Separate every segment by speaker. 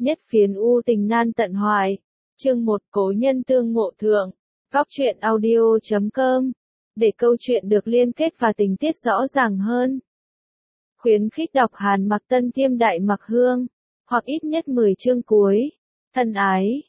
Speaker 1: Nhất phiến u tình nan tận hoài. Chương 1 Cố nhân tương ngộ thượng. Góc truyện audio.com. Để câu chuyện được liên kết và tình tiết rõ ràng hơn. Khuyến khích đọc Hàn Mặc Tân Tiêm Đại Mặc Hương. Hoặc ít nhất 10 chương cuối. Thân ái.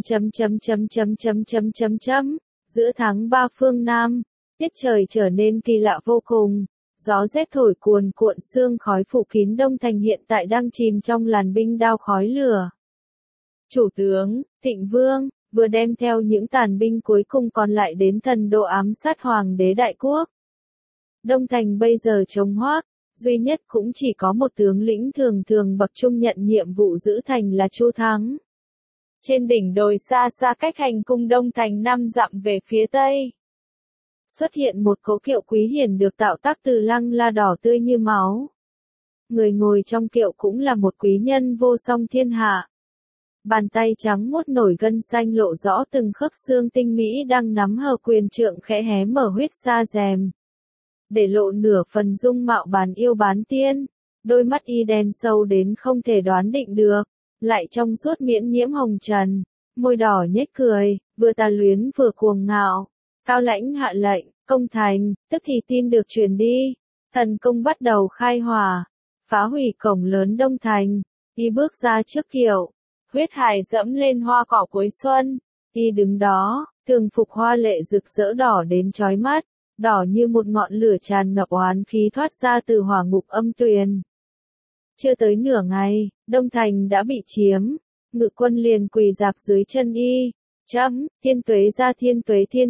Speaker 1: Giữa tháng 3 phương Nam. Tiết trời trở nên kỳ lạ vô cùng. Gió rét thổi cuồn cuộn sương khói phủ kín Đông Thành hiện tại đang chìm trong làn binh đao khói lửa. Chủ tướng, Thịnh Vương, vừa đem theo những tàn binh cuối cùng còn lại đến thần đô ám sát Hoàng đế Đại Quốc. Đông Thành bây giờ trống hoác, duy nhất cũng chỉ có một tướng lĩnh thường bậc trung nhận nhiệm vụ giữ thành là Chu Thắng. Trên đỉnh đồi xa xa cách hành cung Đông Thành 5 dặm về phía tây. Xuất hiện một cỗ kiệu quý hiển được tạo tác từ lăng la đỏ tươi như máu. Người ngồi trong kiệu cũng là một quý nhân vô song thiên hạ. Bàn tay trắng muốt nổi gân xanh lộ rõ từng khớp xương tinh mỹ đang nắm hờ quyền trượng khẽ hé mở huyết sa rèm. Để lộ nửa phần dung mạo bán yêu bán tiên, đôi mắt y đen sâu đến không thể đoán định được, lại trong suốt miễn nhiễm hồng trần, môi đỏ nhếch cười, vừa tà luyến vừa cuồng ngạo. Cao lãnh hạ lệnh, công thành, tức thì tin được truyền đi. Thần công bắt đầu khai hỏa, phá hủy cổng lớn Đông Thành. Y bước ra trước kiệu, huyết hải dẫm lên hoa cỏ cuối xuân. Y đứng đó, thường phục hoa lệ rực rỡ đỏ đến chói mắt, đỏ như một ngọn lửa tràn ngập oán khí thoát ra từ hỏa ngục âm tuyền. Chưa tới nửa ngày, Đông Thành đã bị chiếm, ngự quân liền quỳ rạp dưới chân y. Thiên tuế ra thiên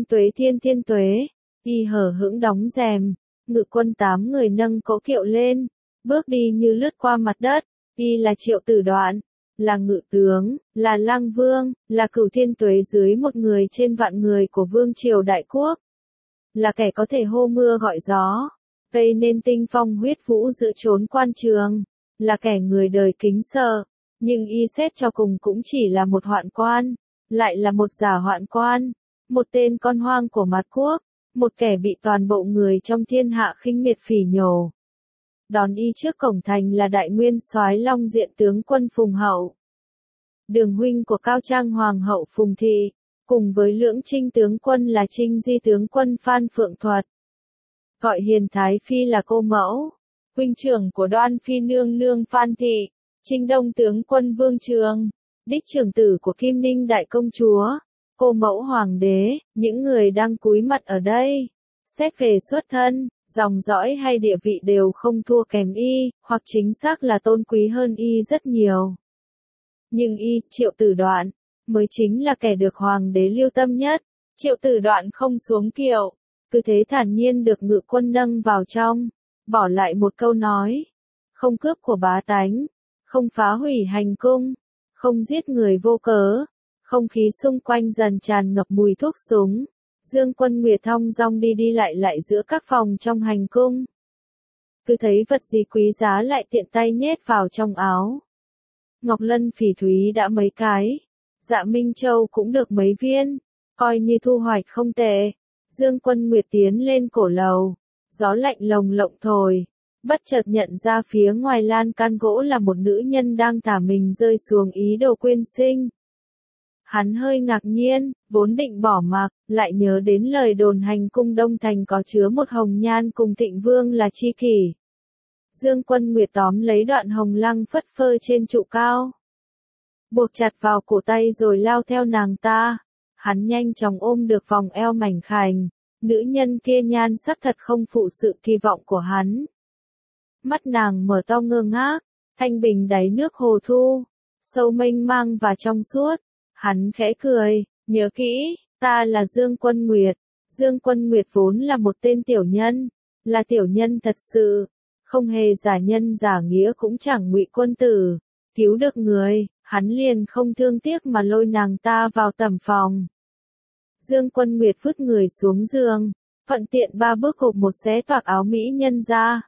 Speaker 1: tuế. Y hở hững đóng rèm, ngự quân 8 người nâng cỗ kiệu lên, bước đi như lướt qua mặt đất. Y là Triệu Tử Đoạn, là ngự tướng, là lang vương, là cửu thiên tuế dưới một người trên vạn người của vương triều Đại Quốc. Là kẻ có thể hô mưa gọi gió, gây nên tinh phong huyết vũ giữa chốn quan trường. Là kẻ người đời kính sợ, nhưng y xét cho cùng cũng chỉ là một hoạn quan. Lại là một giả hoạn quan, một tên con hoang của mặt quốc, một kẻ bị toàn bộ người trong thiên hạ khinh miệt phỉ nhổ. Đón y trước cổng thành là đại nguyên soái Long Diện tướng quân Phùng Hậu, đường huynh của Cao Trang Hoàng hậu Phùng Thị, cùng với Lưỡng Trinh tướng quân là Trinh Di tướng quân Phan Phượng Thuật. Gọi Hiền Thái Phi là cô mẫu, huynh trưởng của Đoan Phi nương nương Phan Thị, Trinh Đông tướng quân Vương Trường. Đích trưởng tử của Kim Ninh Đại Công Chúa, cô mẫu Hoàng đế, những người đang cúi mặt ở đây. Xét về xuất thân, dòng dõi hay địa vị đều không thua kém y, hoặc chính xác là tôn quý hơn y rất nhiều. Nhưng y, Triệu Tử Đoạn, mới chính là kẻ được Hoàng đế lưu tâm nhất. Triệu Tử Đoạn không xuống kiệu, cứ thế thản nhiên được ngự quân nâng vào trong, bỏ lại một câu nói. Không cướp của bá tánh, không phá hủy hành cung. Không giết người vô cớ, không khí xung quanh dần tràn ngập mùi thuốc súng. Dương Quân Nguyệt thong dong đi lại giữa các phòng trong hành cung. Cứ thấy vật gì quý giá lại tiện tay nhét vào trong áo. Ngọc Lân phỉ thúy đã mấy cái, Dạ Minh Châu cũng được mấy viên, coi như thu hoạch không tệ. Dương Quân Nguyệt tiến lên cổ lầu, gió lạnh lồng lộng thổi. Bất chợt nhận ra phía ngoài lan can gỗ là một nữ nhân đang thả mình rơi xuống ý đồ quyên sinh. Hắn hơi ngạc nhiên, vốn định bỏ mặc, lại nhớ đến lời đồn hành cung Đông Thành có chứa một hồng nhan cùng Thịnh Vương là tri kỷ. Dương Quân Nguyệt tóm lấy đoạn hồng lăng phất phơ trên trụ cao, buộc chặt vào cổ tay rồi lao theo nàng ta. Hắn nhanh chóng ôm được vòng eo mảnh khảnh, nữ nhân kia nhan sắc thật không phụ sự kỳ vọng của hắn. Mắt nàng mở to ngơ ngác, thanh bình đáy nước hồ thu, sâu mênh mang và trong suốt. Hắn khẽ cười, nhớ kỹ, ta là Dương Quân Nguyệt. Dương Quân Nguyệt vốn là một tên tiểu nhân, là tiểu nhân thật sự, không hề giả nhân giả nghĩa cũng chẳng ngụy quân tử. Cứu được người, hắn liền không thương tiếc mà lôi nàng ta vào tầm phòng. Dương Quân Nguyệt vứt người xuống giường, thuận tiện 3 bước hộp một xé toạc áo mỹ nhân ra.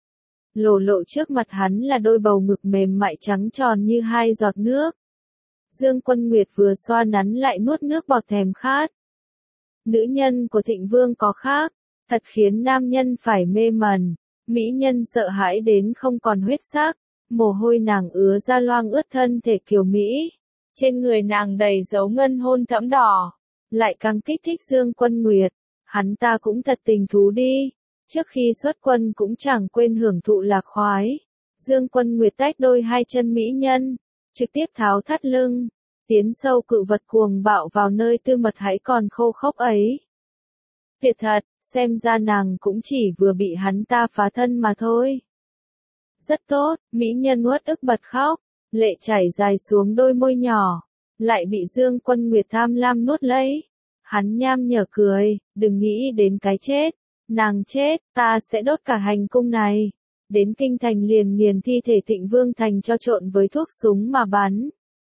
Speaker 1: Lộ trước mặt hắn là đôi bầu ngực mềm mại trắng tròn như 2 giọt nước. Dương Quân Nguyệt vừa xoa nắn lại nuốt nước bọt thèm khát. Nữ nhân của Thịnh Vương có khác, thật khiến nam nhân phải mê mẩn. Mỹ nhân sợ hãi đến không còn huyết sắc, mồ hôi nàng ứa ra loang ướt thân thể kiều Mỹ. Trên người nàng đầy dấu ngân hôn thẫm đỏ, lại càng kích thích Dương Quân Nguyệt. Hắn ta cũng thật tình thú đi, trước khi xuất quân cũng chẳng quên hưởng thụ lạc khoái. Dương Quân Nguyệt tách đôi hai chân mỹ nhân, trực tiếp tháo thắt lưng, tiến sâu cự vật cuồng bạo vào nơi tư mật hãy còn khô khốc ấy. Tuyệt thật, xem ra nàng cũng chỉ vừa bị hắn ta phá thân mà thôi. Rất tốt, mỹ nhân uất ức bật khóc, lệ chảy dài xuống đôi môi nhỏ, lại bị Dương Quân Nguyệt tham lam nuốt lấy. Hắn nham nhở cười, đừng nghĩ đến cái chết, nàng chết, ta sẽ đốt cả hành cung này. Đến kinh thành liền nghiền thi thể Thịnh Vương Thành cho trộn với thuốc súng mà bắn.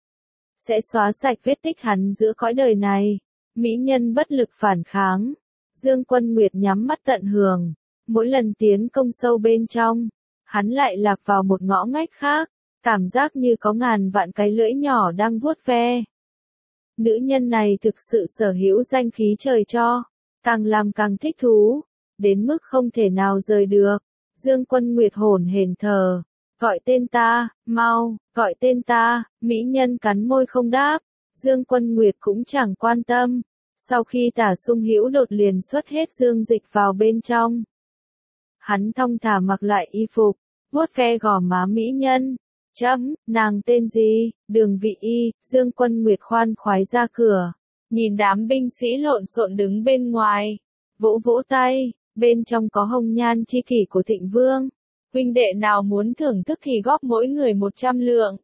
Speaker 1: Sẽ xóa sạch vết tích hắn giữa cõi đời này. Mỹ nhân bất lực phản kháng. Dương Quân Nguyệt nhắm mắt tận hưởng. Mỗi lần tiến công sâu bên trong, hắn lại lạc vào một ngõ ngách khác. Cảm giác như có ngàn vạn cái lưỡi nhỏ đang vuốt ve. Nữ nhân này thực sự sở hữu danh khí trời cho. Càng làm càng thích thú. Đến mức không thể nào rời được. Dương Quân Nguyệt hổn hển thở, gọi tên ta, mau, gọi tên ta, mỹ nhân cắn môi không đáp. Dương Quân Nguyệt cũng chẳng quan tâm. Sau khi Tả Sung Hữu đột liền xuất hết dương dịch vào bên trong. Hắn thong thả mặc lại y phục, vuốt ve gò má mỹ nhân. Nàng tên gì? Đường Vị Y. Dương Quân Nguyệt khoan khoái ra cửa, nhìn đám binh sĩ lộn xộn đứng bên ngoài, vỗ vỗ tay. Bên trong có hồng nhan chi kỷ của Thịnh Vương. Huynh đệ nào muốn thưởng thức thì góp mỗi người 100 lượng.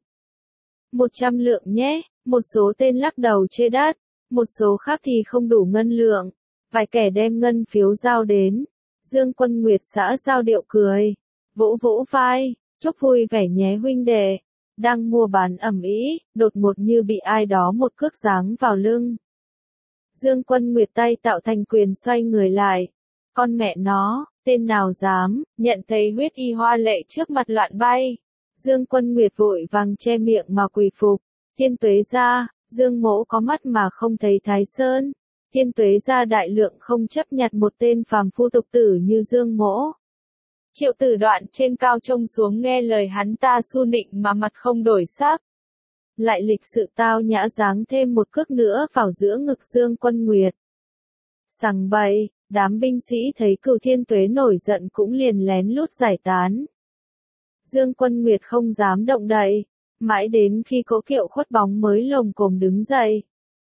Speaker 1: 100 lượng nhé, một số tên lắc đầu chê đắt, một số khác thì không đủ ngân lượng. Vài kẻ đem ngân phiếu giao đến. Dương Quân Nguyệt xã giao điệu cười, vỗ vỗ vai, chúc vui vẻ nhé huynh đệ. Đang mua bán ầm ĩ, đột ngột như bị ai đó một cước giáng vào lưng. Dương Quân Nguyệt tay tạo thành quyền xoay người lại. Con mẹ nó, tên nào dám, nhận thấy huyết y hoa lệ trước mặt loạn bay. Dương Quân Nguyệt vội vàng che miệng mà quỳ phục. Thiên Tuế gia, Dương Mỗ có mắt mà không thấy Thái Sơn. Thiên Tuế gia đại lượng không chấp nhặt một tên phàm phu tục tử như Dương Mỗ. Triệu Tử Đoạn trên cao trông xuống nghe lời hắn ta su nịnh mà mặt không đổi sắc. Lại lịch sự tao nhã giáng thêm một cước nữa vào giữa ngực Dương Quân Nguyệt. Sằng bậy. Đám binh sĩ thấy Cửu Thiên Tuế nổi giận cũng liền lén lút giải tán. Dương Quân Nguyệt không dám động đậy, mãi đến khi Cố Kiệu khuất bóng mới lồm cồm đứng dậy.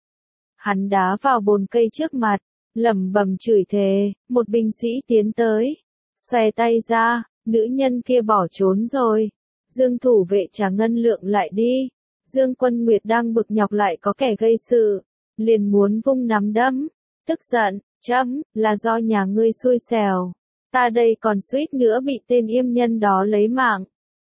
Speaker 1: Hắn đá vào bồn cây trước mặt, lẩm bẩm chửi thề. Một binh sĩ tiến tới, xòe tay ra, nữ nhân kia bỏ trốn rồi. Dương thủ vệ trả ngân lượng lại đi. Dương Quân Nguyệt đang bực nhọc lại có kẻ gây sự, liền muốn vung nắm đấm, tức giận. Là do nhà ngươi xui xẻo. Ta đây còn suýt nữa bị tên yêm nhân đó lấy mạng.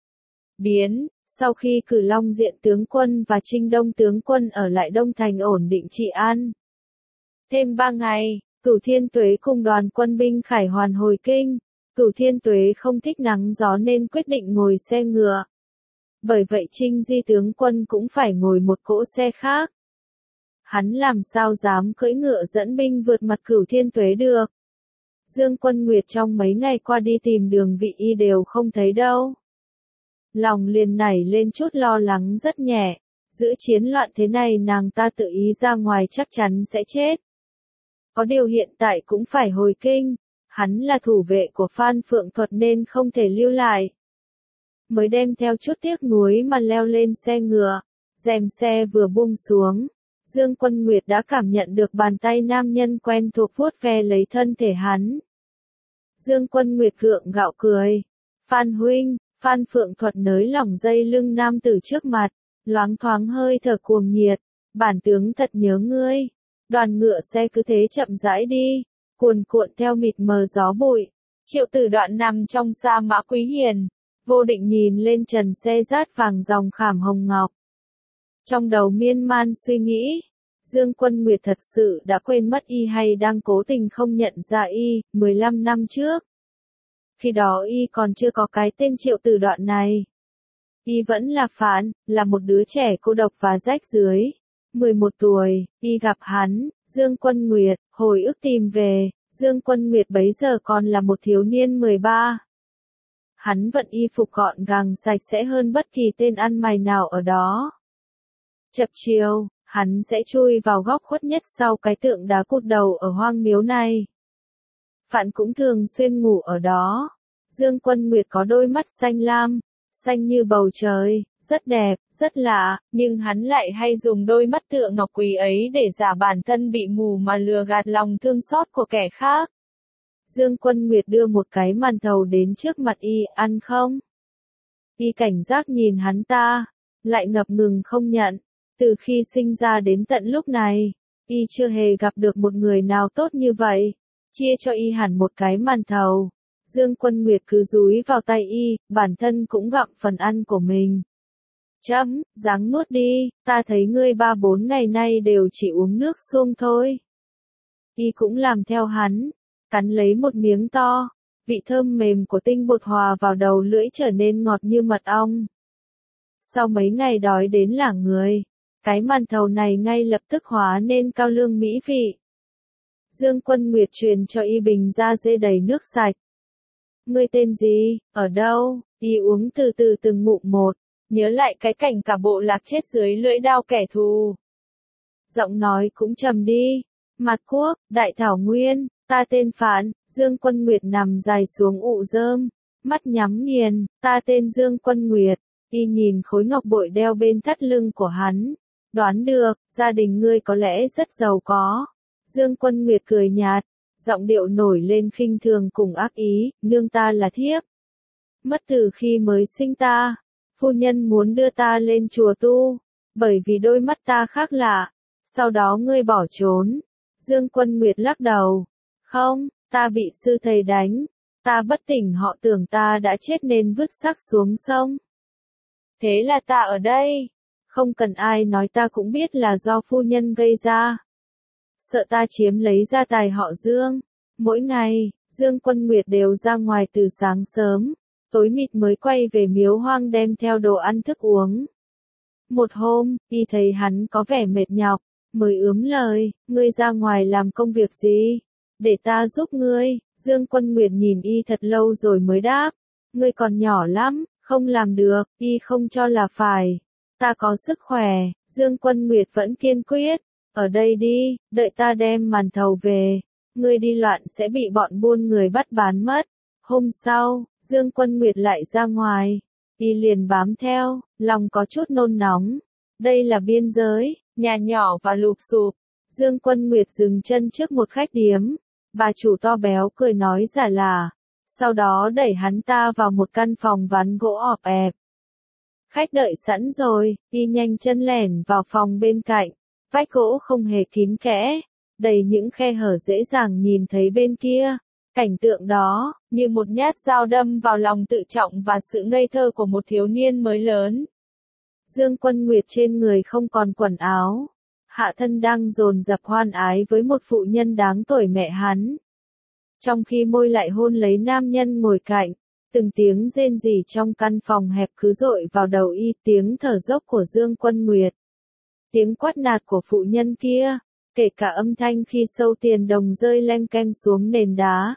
Speaker 1: Sau khi cử Long Diện tướng quân và Trinh Đông tướng quân ở lại Đông Thành ổn định trị an. Thêm 3 ngày, Cửu Thiên Tuế cùng đoàn quân binh khải hoàn hồi kinh. Cửu Thiên Tuế không thích nắng gió nên quyết định ngồi xe ngựa. Bởi vậy Trinh Di tướng quân cũng phải ngồi một cỗ xe khác. Hắn làm sao dám cưỡi ngựa dẫn binh vượt mặt Cửu Thiên Tuế được. Dương Quân Nguyệt trong mấy ngày qua đi tìm Đường Vị Y đều không thấy đâu. Lòng liền nảy lên chút lo lắng rất nhẹ. Giữa chiến loạn thế này nàng ta tự ý ra ngoài chắc chắn sẽ chết. Có điều hiện tại cũng phải hồi kinh. Hắn là thủ vệ của Phan Phượng Thuật nên không thể lưu lại. Mới đem theo chút tiếc nuối mà leo lên xe ngựa. Rèm xe vừa buông xuống. Dương Quân Nguyệt đã cảm nhận được bàn tay nam nhân quen thuộc vuốt ve lấy thân thể hắn. Dương Quân Nguyệt gượng gạo cười. Phan huynh, Phan Phượng Thuật nới lỏng dây lưng nam tử trước mặt, loáng thoáng hơi thở cuồng nhiệt. Bản tướng thật nhớ ngươi. Đoàn ngựa xe cứ thế chậm rãi đi, cuồn cuộn theo mịt mờ gió bụi. Triệu Tử Đoạn nằm trong sa mã Quý Hiền, vô định nhìn lên trần xe rát vàng dòng khảm hồng ngọc. Trong đầu miên man suy nghĩ, Dương Quân Nguyệt thật sự đã quên mất y hay đang cố tình không nhận ra y. 15 năm trước, khi đó y còn chưa có cái tên Triệu Tử Đoạn này. Y vẫn là phản, là một đứa trẻ cô độc và rách rưới. 11 tuổi, y gặp hắn, Dương Quân Nguyệt, hồi ức tìm về. Dương Quân Nguyệt bấy giờ còn là một thiếu niên 13. Hắn vận y phục gọn gàng sạch sẽ hơn bất kỳ tên ăn mày nào ở đó. Chập chiều, hắn sẽ chui vào góc khuất nhất sau cái tượng đá cột đầu ở hoang miếu này. Phạn cũng thường xuyên ngủ ở đó. Dương Quân Nguyệt có đôi mắt xanh lam, xanh như bầu trời, rất đẹp, rất lạ, nhưng hắn lại hay dùng đôi mắt tựa ngọc quý ấy để giả bản thân bị mù mà lừa gạt lòng thương xót của kẻ khác. Dương Quân Nguyệt đưa một cái màn thầu đến trước mặt y, ăn không? Y cảnh giác nhìn hắn ta, lại ngập ngừng không nhận. Từ khi sinh ra đến tận lúc này, y chưa hề gặp được một người nào tốt như vậy. Chia cho y hẳn một cái màn thầu. Dương Quân Nguyệt cứ dúi vào tay y, bản thân cũng gặm phần ăn của mình. Chấm, ráng nuốt đi, ta thấy ngươi 3-4 ngày nay đều chỉ uống nước suông thôi. Y cũng làm theo hắn, cắn lấy một miếng to, vị thơm mềm của tinh bột hòa vào đầu lưỡi trở nên ngọt như mật ong. Sau mấy ngày đói đến lả người, cái màn thầu này ngay lập tức hóa nên cao lương mỹ vị. Dương Quân Nguyệt truyền cho y bình da dê đầy nước sạch. Ngươi tên gì, ở đâu? Y uống từ từ từng ngụm một, nhớ lại cái cảnh cả bộ lạc chết dưới lưỡi đao kẻ thù. Giọng nói cũng trầm đi. Mạt Quốc, Đại Thảo Nguyên, ta tên Phạn. Dương Quân Nguyệt nằm dài xuống ụ rơm, mắt nhắm nghiền, ta tên Dương Quân Nguyệt. Y nhìn khối ngọc bội đeo bên thắt lưng của hắn. Đoán được, gia đình ngươi có lẽ rất giàu có. Dương Quân Nguyệt cười nhạt, giọng điệu nổi lên khinh thường cùng ác ý, nương ta là thiếp. Mất từ khi mới sinh ta, phu nhân muốn đưa ta lên chùa tu, bởi vì đôi mắt ta khác lạ, sau đó ngươi bỏ trốn. Dương Quân Nguyệt lắc đầu, không, ta bị sư thầy đánh, ta bất tỉnh họ tưởng ta đã chết nên vứt xác xuống sông. Thế là ta ở đây, không cần ai nói ta cũng biết là do phu nhân gây ra. Sợ ta chiếm lấy gia tài họ Dương. Mỗi ngày, Dương Quân Nguyệt đều ra ngoài từ sáng sớm, tối mịt mới quay về miếu hoang đem theo đồ ăn thức uống. Một hôm, y thấy hắn có vẻ mệt nhọc, mới ướm lời, ngươi ra ngoài làm công việc gì? Để ta giúp ngươi. Dương Quân Nguyệt nhìn y thật lâu rồi mới đáp, ngươi còn nhỏ lắm, không làm được, y không cho là phải. Ta có sức khỏe. Dương Quân Nguyệt vẫn kiên quyết, ở đây đi, đợi ta đem màn thầu về. Ngươi đi loạn sẽ bị bọn buôn người bắt bán mất. Hôm sau, Dương Quân Nguyệt lại ra ngoài. Y liền bám theo, lòng có chút nôn nóng. Đây là biên giới, nhà nhỏ và lụp xụp. Dương Quân Nguyệt dừng chân trước một khách điếm. Bà chủ to béo cười nói giả là. Sau đó đẩy hắn ta vào một căn phòng ván gỗ ọp ẹp. Khách đợi sẵn rồi, y nhanh chân lẻn vào phòng bên cạnh. Vách gỗ không hề kín kẽ, đầy những khe hở dễ dàng nhìn thấy bên kia. Cảnh tượng đó, như một nhát dao đâm vào lòng tự trọng và sự ngây thơ của một thiếu niên mới lớn. Dương Quân Nguyệt trên người không còn quần áo. Hạ thân đang dồn dập hoan ái với một phụ nhân đáng tuổi mẹ hắn. Trong khi môi lại hôn lấy nam nhân ngồi cạnh, từng tiếng rên rỉ trong căn phòng hẹp cứ dội vào đầu y, tiếng thở dốc của Dương Quân Nguyệt. Tiếng quát nạt của phụ nhân kia, kể cả âm thanh khi sâu tiền đồng rơi leng keng xuống nền đá.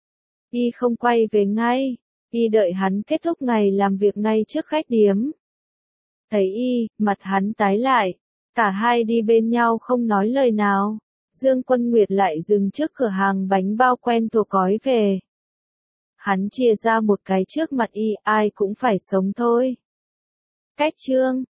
Speaker 1: Y không quay về ngay, y đợi hắn kết thúc ngày làm việc ngay trước khách điếm. Thấy y, mặt hắn tái lại, cả hai đi bên nhau không nói lời nào. Dương Quân Nguyệt lại dừng trước cửa hàng bánh bao quen thuộc gói về. Hắn chia ra một cái trước mặt y, ai cũng phải sống thôi. Cách chương